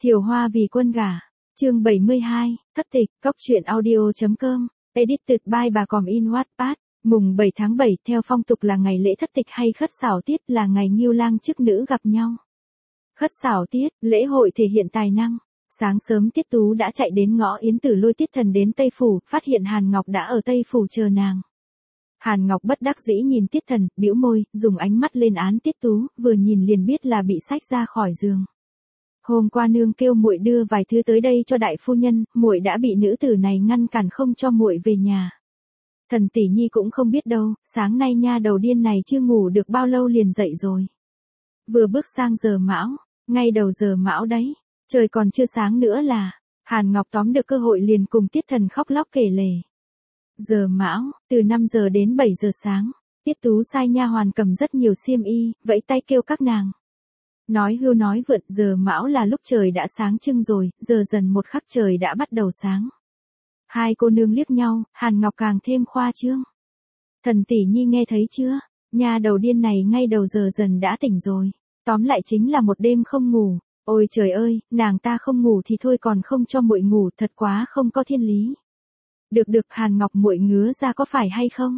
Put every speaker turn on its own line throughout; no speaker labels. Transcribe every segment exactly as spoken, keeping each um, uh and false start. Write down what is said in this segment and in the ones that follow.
Thiều Hoa vì quân gả. Chương bảy mươi hai, thất tịch, cóc truyện audio.com, edited by bà Còm in Wattpad. Mùng bảy tháng bảy theo phong tục là ngày lễ thất tịch hay khất xảo tiết, là ngày nghêu lang chức nữ gặp nhau. Khất xảo tiết, lễ hội thể hiện tài năng. Sáng sớm Tiết Tú đã chạy đến ngõ Yến Tử lôi Tiết Thần đến Tây Phủ, phát hiện Hàn Ngọc đã ở Tây Phủ chờ nàng. Hàn Ngọc bất đắc dĩ nhìn Tiết Thần, bĩu môi, dùng ánh mắt lên án Tiết Tú, vừa nhìn liền biết là bị xách ra khỏi giường. Hôm qua nương kêu muội đưa vài thứ tới đây cho đại phu nhân, muội đã bị nữ tử này ngăn cản không cho muội về nhà. Thần tỷ nhi cũng không biết đâu, sáng nay nha đầu điên này chưa ngủ được bao lâu liền dậy rồi. Vừa bước sang giờ mão, ngay đầu giờ mão đấy, trời còn chưa sáng nữa là, Hàn Ngọc tóm được cơ hội liền cùng Tiết Thần khóc lóc kể lể. Giờ mão, từ năm giờ đến bảy giờ sáng, Tiết Tú sai nha hoàn cầm rất nhiều xiêm y, vẫy tay kêu các nàng. Nói hưu nói vượn, giờ mão là lúc trời đã sáng trưng rồi, giờ dần một khắc trời đã bắt đầu sáng. Hai cô nương liếc nhau, Hàn Ngọc càng thêm khoa trương. Thần tỷ nhi nghe thấy chưa, nha đầu điên này ngay đầu giờ dần đã tỉnh rồi, tóm lại chính là một đêm không ngủ. Ôi trời ơi, nàng ta không ngủ thì thôi còn không cho muội ngủ, thật quá không có thiên lý. Được được, Hàn Ngọc muội ngứa ra có phải hay không?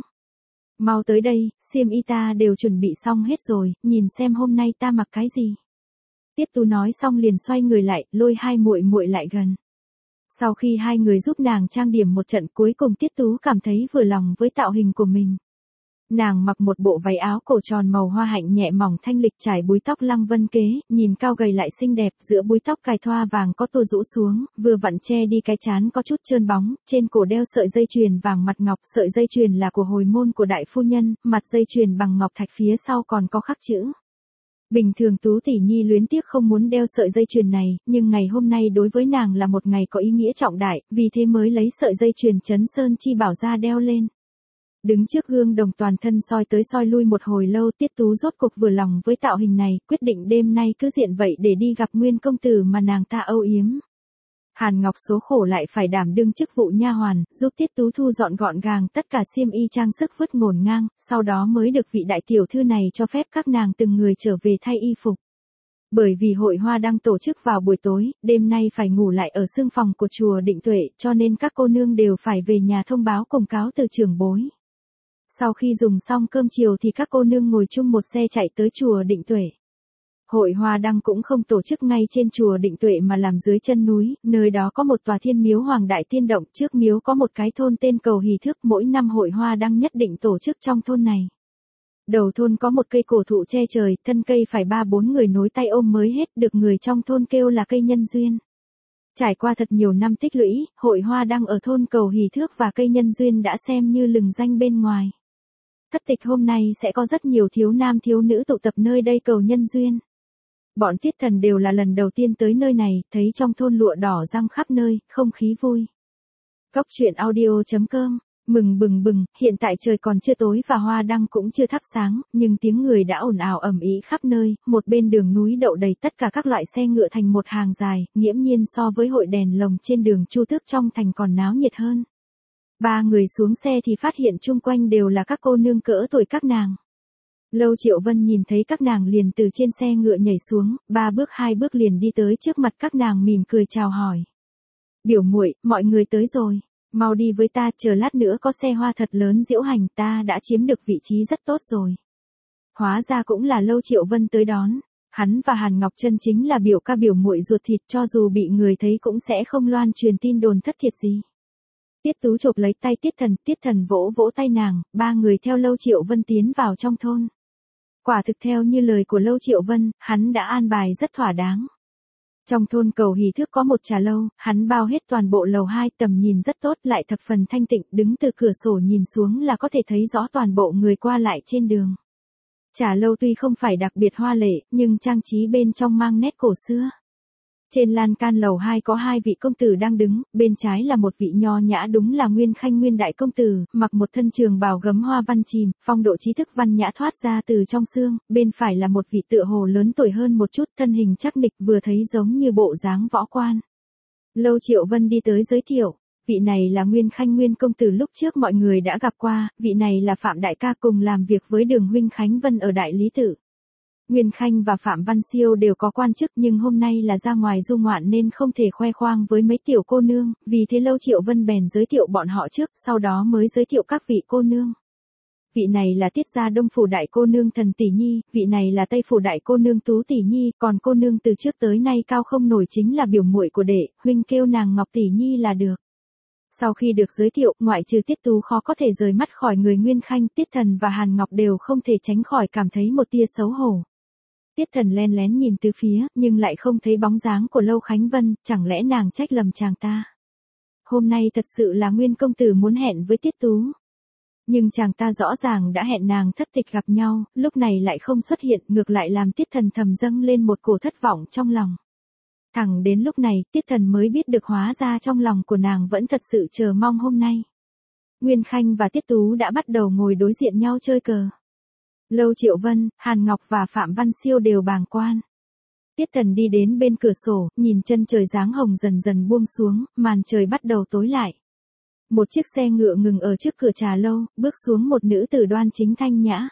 Mau tới đây, xiêm y ta đều chuẩn bị xong hết rồi, nhìn xem hôm nay ta mặc cái gì. Tiết Tú nói xong liền xoay người lại, lôi hai muội muội lại gần. Sau khi hai người giúp nàng trang điểm một trận, cuối cùng Tiết Tú cảm thấy vừa lòng với tạo hình của mình. Nàng mặc một bộ váy áo cổ tròn màu hoa hạnh nhẹ mỏng thanh lịch, trải búi tóc lăng vân kế, nhìn cao gầy lại xinh đẹp, giữa búi tóc cài thoa vàng có tua rũ xuống, vừa vặn che đi cái trán có chút trơn bóng, trên cổ đeo sợi dây chuyền vàng mặt ngọc, sợi dây chuyền là của hồi môn của đại phu nhân, mặt dây chuyền bằng ngọc thạch, phía sau còn có khắc chữ. Bình thường Tú tỷ nhi luyến tiếc không muốn đeo sợi dây chuyền này, nhưng ngày hôm nay đối với nàng là một ngày có ý nghĩa trọng đại, vì thế mới lấy sợi dây chuyền Trấn Sơn Chi Bảo ra đeo lên. Đứng trước gương đồng toàn thân soi tới soi lui một hồi lâu, Tiết Tú rốt cục vừa lòng với tạo hình này, quyết định đêm nay cứ diện vậy để đi gặp Nguyên công tử mà nàng ta âu yếm. Hàn Ngọc số khổ lại phải đảm đương chức vụ nha hoàn, giúp Tiết Tú thu dọn gọn gàng tất cả xiêm y trang sức vứt ngổn ngang, sau đó mới được vị đại tiểu thư này cho phép các nàng từng người trở về thay y phục. Bởi vì hội hoa đang tổ chức vào buổi tối, đêm nay phải ngủ lại ở sương phòng của chùa Định Tuệ, cho nên các cô nương đều phải về nhà thông báo cùng cáo từ trưởng bối. Sau khi dùng xong cơm chiều thì các cô nương ngồi chung một xe chạy tới chùa Định Tuệ. Hội hoa đăng cũng không tổ chức ngay trên chùa Định Tuệ mà làm dưới chân núi, nơi đó có một tòa thiên miếu Hoàng Đại Tiên Động, trước miếu có một cái thôn tên Cầu Hỷ Thước, mỗi năm hội hoa đăng nhất định tổ chức trong thôn này. Đầu thôn có một cây cổ thụ che trời, thân cây phải ba bốn người nối tay ôm mới hết, được người trong thôn kêu là cây nhân duyên. Trải qua thật nhiều năm tích lũy, hội hoa đăng ở thôn Cầu Hỷ Thước và cây nhân duyên đã xem như lừng danh bên ngoài. Thất tịch hôm nay sẽ có rất nhiều thiếu nam thiếu nữ tụ tập nơi đây cầu nhân duyên. Bọn Tiết Thần đều là lần đầu tiên tới nơi này, thấy trong thôn lụa đỏ răng khắp nơi, không khí vui. Cóc truyện audio.com, mừng bừng bừng, hiện tại trời còn chưa tối và hoa đăng cũng chưa thắp sáng, nhưng tiếng người đã ồn ào ầm ĩ khắp nơi, một bên đường núi đậu đầy tất cả các loại xe ngựa thành một hàng dài, nghiễm nhiên so với hội đèn lồng trên đường Chu Tước trong thành còn náo nhiệt hơn. Ba người xuống xe thì phát hiện chung quanh đều là các cô nương cỡ tuổi các nàng. Lâu Triệu Vân nhìn thấy các nàng liền từ trên xe ngựa nhảy xuống, ba bước hai bước liền đi tới trước mặt các nàng mỉm cười chào hỏi. Biểu muội, mọi người tới rồi, mau đi với ta, chờ lát nữa có xe hoa thật lớn diễu hành, ta đã chiếm được vị trí rất tốt rồi. Hóa ra cũng là Lâu Triệu Vân tới đón, hắn và Hàn Ngọc chân chính là biểu ca biểu muội ruột thịt, cho dù bị người thấy cũng sẽ không loan truyền tin đồn thất thiệt gì. Tiết Tú chộp lấy tay Tiết Thần, Tiết Thần vỗ vỗ tay nàng, ba người theo Lâu Triệu Vân tiến vào trong thôn. Quả thực theo như lời của Lâu Triệu Vân, hắn đã an bài rất thỏa đáng. Trong thôn Cầu Hỷ Thước có một trà lâu, hắn bao hết toàn bộ lầu hai, tầm nhìn rất tốt lại thập phần thanh tịnh, đứng từ cửa sổ nhìn xuống là có thể thấy rõ toàn bộ người qua lại trên đường. Trà lâu tuy không phải đặc biệt hoa lệ, nhưng trang trí bên trong mang nét cổ xưa. Trên lan can lầu hai có hai vị công tử đang đứng, bên trái là một vị nho nhã đúng là Nguyên Khanh Nguyên đại công tử, mặc một thân trường bào gấm hoa văn chìm, phong độ trí thức văn nhã thoát ra từ trong xương, bên phải là một vị tựa hồ lớn tuổi hơn một chút, thân hình chắc nịch vừa thấy giống như bộ dáng võ quan. Lâu Triệu Vân đi tới giới thiệu, vị này là Nguyên Khanh Nguyên công tử lúc trước mọi người đã gặp qua, vị này là Phạm đại ca cùng làm việc với Đường huynh Khánh Vân ở Đại Lý Tự. Nguyên Khanh và Phạm Văn Siêu đều có quan chức nhưng hôm nay là ra ngoài du ngoạn nên không thể khoe khoang với mấy tiểu cô nương, vì thế Lâu Triệu Vân bèn giới thiệu bọn họ trước, sau đó mới giới thiệu các vị cô nương. Vị này là Tiết gia Đông phủ đại cô nương Thần Tỷ Nhi, vị này là Tây phủ đại cô nương Tú Tỷ Nhi, còn cô nương từ trước tới nay cao không nổi chính là biểu muội của đệ, huynh kêu nàng Ngọc Tỷ Nhi là được. Sau khi được giới thiệu, ngoại trừ Tiết Tú khó có thể rời mắt khỏi người Nguyên Khanh, Tiết Thần và Hàn Ngọc đều không thể tránh khỏi cảm thấy một tia xấu hổ. Tiết Thần len lén nhìn từ phía, nhưng lại không thấy bóng dáng của Lâu Khánh Vân, chẳng lẽ nàng trách lầm chàng ta. Hôm nay thật sự là Nguyên công tử muốn hẹn với Tiết Tú. Nhưng chàng ta rõ ràng đã hẹn nàng thất tịch gặp nhau, lúc này lại không xuất hiện, ngược lại làm Tiết Thần thầm dâng lên một cổ thất vọng trong lòng. Thẳng đến lúc này, Tiết Thần mới biết được hóa ra trong lòng của nàng vẫn thật sự chờ mong hôm nay. Nguyên Khanh và Tiết Tú đã bắt đầu ngồi đối diện nhau chơi cờ. Lâu Triệu Vân, Hàn Ngọc và Phạm Văn Siêu đều bàng quan. Tiết Thần đi đến bên cửa sổ, nhìn chân trời dáng hồng dần dần buông xuống, màn trời bắt đầu tối lại. Một chiếc xe ngựa ngừng ở trước cửa trà lâu, bước xuống một nữ tử đoan chính thanh nhã.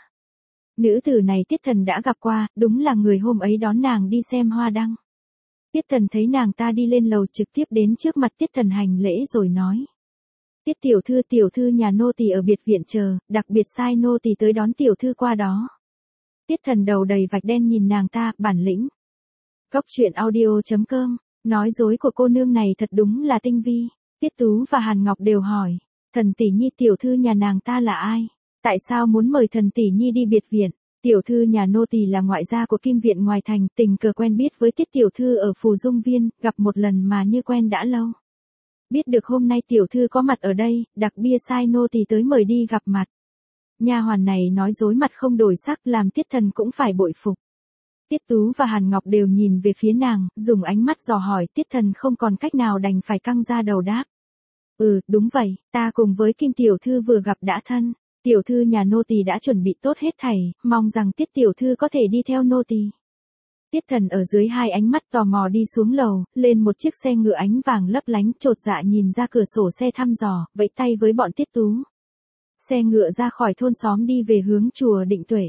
Nữ tử này Tiết Thần đã gặp qua, đúng là người hôm ấy đón nàng đi xem hoa đăng. Tiết Thần thấy nàng ta đi lên lầu trực tiếp đến trước mặt Tiết Thần hành lễ rồi nói. Tiết tiểu thư tiểu thư nhà nô tỳ ở biệt viện chờ, đặc biệt sai nô tỳ tới đón tiểu thư qua đó. Tiết Thần đầu đầy vạch đen nhìn nàng ta, bản lĩnh. Cốc truyện audio chấm com, nói dối của cô nương này thật đúng là tinh vi. Tiết Tú và Hàn Ngọc đều hỏi, Thần Tỷ Nhi tiểu thư nhà nàng ta là ai? Tại sao muốn mời Thần Tỷ Nhi đi biệt viện? Tiểu thư nhà nô tỳ là ngoại gia của Kim viện ngoài thành, tình cờ quen biết với Tiết tiểu thư ở Phù Dung Viên, gặp một lần mà như quen đã lâu. Biết được hôm nay tiểu thư có mặt ở đây, đặc bia sai nô tỳ tới mời đi gặp mặt. Nha hoàn này nói dối mặt không đổi sắc, làm Tiết Thần cũng phải bội phục. Tiết Tú và Hàn Ngọc đều nhìn về phía nàng, dùng ánh mắt dò hỏi, Tiết Thần không còn cách nào đành phải căng ra đầu đáp. Ừ, đúng vậy, ta cùng với Kim tiểu thư vừa gặp đã thân. Tiểu thư nhà nô tỳ đã chuẩn bị tốt hết thảy, mong rằng Tiết tiểu thư có thể đi theo nô tỳ. Tiết Thần ở dưới hai ánh mắt tò mò đi xuống lầu, lên một chiếc xe ngựa ánh vàng lấp lánh, chột dạ nhìn ra cửa sổ xe thăm dò, vẫy tay với bọn Tiết Tú. Xe ngựa ra khỏi thôn xóm đi về hướng chùa Định Tuệ.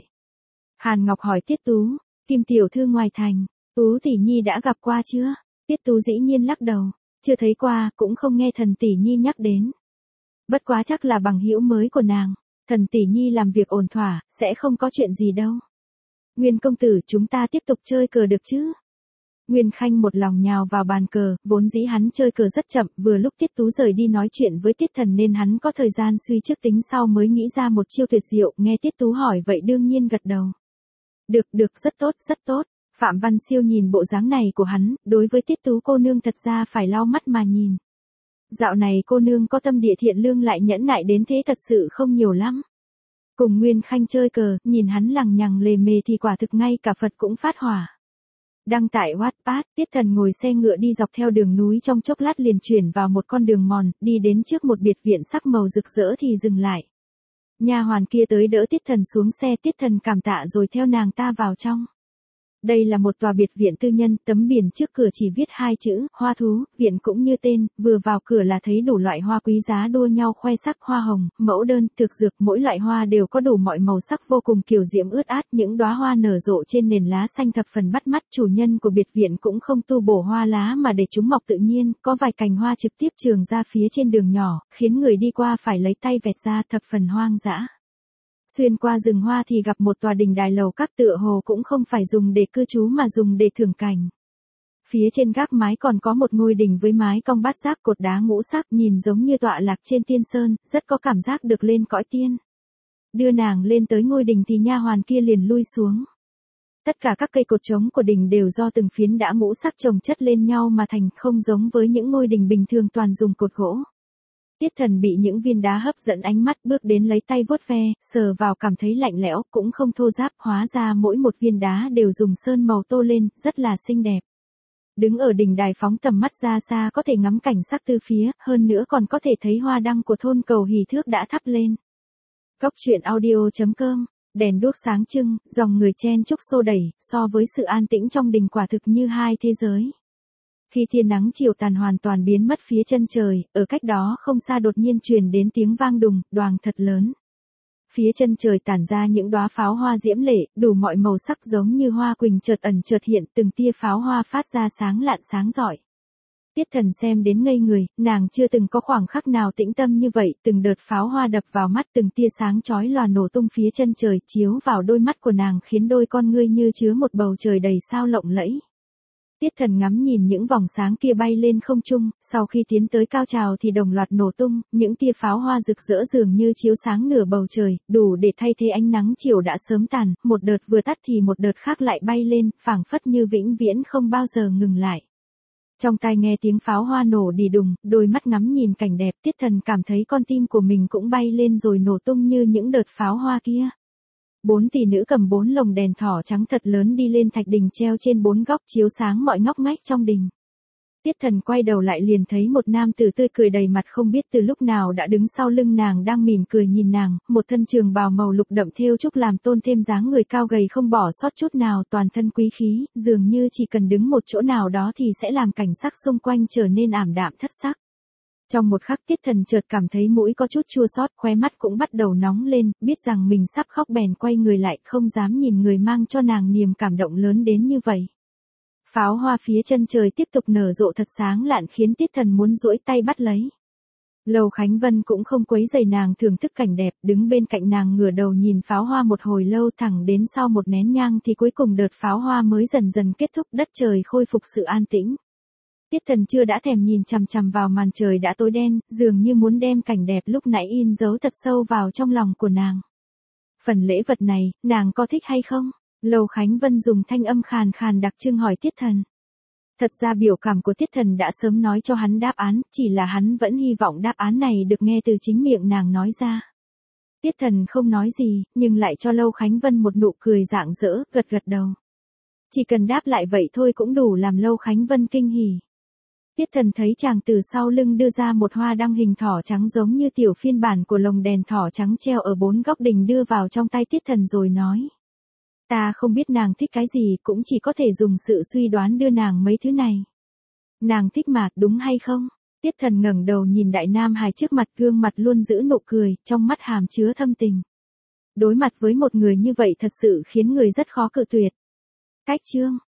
Hàn Ngọc hỏi Tiết Tú, Kim tiểu thư ngoài thành, Tú tỷ nhi đã gặp qua chưa? Tiết Tú dĩ nhiên lắc đầu, chưa thấy qua, cũng không nghe Thần tỷ nhi nhắc đến. Bất quá chắc là bằng hữu mới của nàng, Thần tỷ nhi làm việc ổn thỏa, sẽ không có chuyện gì đâu. Nguyên công tử, chúng ta tiếp tục chơi cờ được chứ? Nguyên Khanh một lòng nhào vào bàn cờ, vốn dĩ hắn chơi cờ rất chậm, vừa lúc Tiết Tú rời đi nói chuyện với Tiết Thần nên hắn có thời gian suy trước tính sau mới nghĩ ra một chiêu tuyệt diệu, nghe Tiết Tú hỏi vậy đương nhiên gật đầu. Được, được, rất tốt, rất tốt. Phạm Văn Siêu nhìn bộ dáng này của hắn, đối với Tiết Tú cô nương thật ra phải lau mắt mà nhìn. Dạo này cô nương có tâm địa thiện lương lại nhẫn nại đến thế thật sự không nhiều lắm. Cùng Nguyên Khanh chơi cờ, nhìn hắn lằng nhằng lề mề thì quả thực ngay cả Phật cũng phát hỏa. Đăng tải Wattpad, Tiết Thần ngồi xe ngựa đi dọc theo đường núi trong chốc lát liền chuyển vào một con đường mòn, đi đến trước một biệt viện sắc màu rực rỡ thì dừng lại. Nha hoàn kia tới đỡ Tiết Thần xuống xe, Tiết Thần cảm tạ rồi theo nàng ta vào trong. Đây là một tòa biệt viện tư nhân, tấm biển trước cửa chỉ viết hai chữ, hoa thú, viện cũng như tên, vừa vào cửa là thấy đủ loại hoa quý giá đua nhau khoe sắc, hoa hồng, mẫu đơn, thực dược, mỗi loại hoa đều có đủ mọi màu sắc vô cùng kiều diễm ướt át, những đóa hoa nở rộ trên nền lá xanh thập phần bắt mắt, chủ nhân của biệt viện cũng không tu bổ hoa lá mà để chúng mọc tự nhiên, có vài cành hoa trực tiếp trường ra phía trên đường nhỏ, khiến người đi qua phải lấy tay vẹt ra, thập phần hoang dã. Xuyên qua rừng hoa thì gặp một tòa đình đài lầu các tựa hồ cũng không phải dùng để cư trú mà dùng để thưởng cảnh. Phía trên gác mái còn có một ngôi đình với mái cong bát giác cột đá ngũ sắc nhìn giống như tọa lạc trên tiên sơn, rất có cảm giác được lên cõi tiên. Đưa nàng lên tới ngôi đình thì nha hoàn kia liền lui xuống. Tất cả các cây cột trống của đình đều do từng phiến đá ngũ sắc chồng chất lên nhau mà thành, không giống với những ngôi đình bình thường toàn dùng cột gỗ. Tiết Thần bị những viên đá hấp dẫn ánh mắt, bước đến lấy tay vuốt ve, sờ vào cảm thấy lạnh lẽo, cũng không thô ráp, hóa ra mỗi một viên đá đều dùng sơn màu tô lên, rất là xinh đẹp. Đứng ở đỉnh đài phóng tầm mắt ra xa có thể ngắm cảnh sắc từ phía, hơn nữa còn có thể thấy hoa đăng của thôn Cầu Hỷ Thước đã thắp lên. Cốc truyện audio chấm com, đèn đuốc sáng trưng, dòng người chen chúc xô đẩy, so với sự an tĩnh trong đình quả thực như hai thế giới. Khi tia nắng chiều tàn hoàn toàn biến mất phía chân trời, ở cách đó không xa đột nhiên truyền đến tiếng vang đùng, đoàng thật lớn. Phía chân trời tản ra những đóa pháo hoa diễm lệ, đủ mọi màu sắc giống như hoa quỳnh chợt ẩn chợt hiện, từng tia pháo hoa phát ra sáng lạn sáng rọi. Tiết Thần xem đến ngây người, nàng chưa từng có khoảng khắc nào tĩnh tâm như vậy, từng đợt pháo hoa đập vào mắt, từng tia sáng chói lòa nổ tung phía chân trời, chiếu vào đôi mắt của nàng khiến đôi con ngươi như chứa một bầu trời đầy sao lộng lẫy. Tiết Thần ngắm nhìn những vòng sáng kia bay lên không trung, sau khi tiến tới cao trào thì đồng loạt nổ tung, những tia pháo hoa rực rỡ dường như chiếu sáng nửa bầu trời, đủ để thay thế ánh nắng chiều đã sớm tàn, một đợt vừa tắt thì một đợt khác lại bay lên, phảng phất như vĩnh viễn không bao giờ ngừng lại. Trong tai nghe tiếng pháo hoa nổ đì đùng, đôi mắt ngắm nhìn cảnh đẹp, Tiết Thần cảm thấy con tim của mình cũng bay lên rồi nổ tung như những đợt pháo hoa kia. Bốn tỷ nữ cầm bốn lồng đèn thỏ trắng thật lớn đi lên thạch đình treo trên bốn góc chiếu sáng mọi ngóc ngách trong đình. Tiết Thần quay đầu lại liền thấy một nam tử tươi cười đầy mặt không biết từ lúc nào đã đứng sau lưng nàng đang mỉm cười nhìn nàng, một thân trường bào màu lục đậm thêu trúc làm tôn thêm dáng người cao gầy không bỏ sót chút nào, toàn thân quý khí, dường như chỉ cần đứng một chỗ nào đó thì sẽ làm cảnh sắc xung quanh trở nên ảm đạm thất sắc. Trong một khắc Tiết Thần chợt cảm thấy mũi có chút chua xót, khóe mắt cũng bắt đầu nóng lên, biết rằng mình sắp khóc bèn quay người lại, không dám nhìn người mang cho nàng niềm cảm động lớn đến như vậy. Pháo hoa phía chân trời tiếp tục nở rộ thật sáng lạn khiến Tiết Thần muốn duỗi tay bắt lấy. Lâu Khánh Vân cũng không quấy rầy nàng thưởng thức cảnh đẹp, đứng bên cạnh nàng ngửa đầu nhìn pháo hoa một hồi lâu, thẳng đến sau một nén nhang thì cuối cùng đợt pháo hoa mới dần dần kết thúc, đất trời khôi phục sự an tĩnh. Tiết Thần chưa đã thèm nhìn chằm chằm vào màn trời đã tối đen, dường như muốn đem cảnh đẹp lúc nãy in dấu thật sâu vào trong lòng của nàng. Phần lễ vật này, nàng có thích hay không? Lâu Khánh Vân dùng thanh âm khàn khàn đặc trưng hỏi Tiết Thần. Thật ra biểu cảm của Tiết Thần đã sớm nói cho hắn đáp án, chỉ là hắn vẫn hy vọng đáp án này được nghe từ chính miệng nàng nói ra. Tiết Thần không nói gì, nhưng lại cho Lâu Khánh Vân một nụ cười rạng rỡ, gật gật đầu. Chỉ cần đáp lại vậy thôi cũng đủ làm Lâu Khánh Vân kinh hỉ. Tiết Thần thấy chàng từ sau lưng đưa ra một hoa đăng hình thỏ trắng giống như tiểu phiên bản của lồng đèn thỏ trắng treo ở bốn góc đình đưa vào trong tay Tiết Thần rồi nói. Ta không biết nàng thích cái gì, cũng chỉ có thể dùng sự suy đoán đưa nàng mấy thứ này. Nàng thích mà, đúng hay không? Tiết Thần ngẩng đầu nhìn đại nam hài trước mặt, gương mặt luôn giữ nụ cười, trong mắt hàm chứa thâm tình. Đối mặt với một người như vậy thật sự khiến người rất khó cự tuyệt. Cách chương